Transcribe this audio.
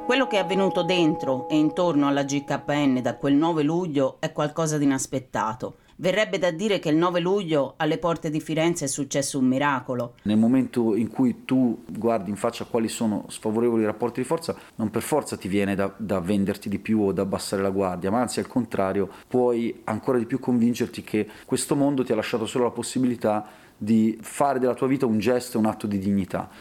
Quello che è avvenuto dentro e intorno alla GKN da quel 9 luglio è qualcosa di inaspettato. Verrebbe da dire che il 9 luglio alle porte di Firenze è successo un miracolo. Nel momento in cui tu guardi in faccia quali sono sfavorevoli rapporti di forza, non per forza ti viene da venderti di più o da abbassare la guardia, ma anzi al contrario, puoi ancora di più convincerti che questo mondo ti ha lasciato solo la possibilità di fare della tua vita un gesto e un atto di dignità.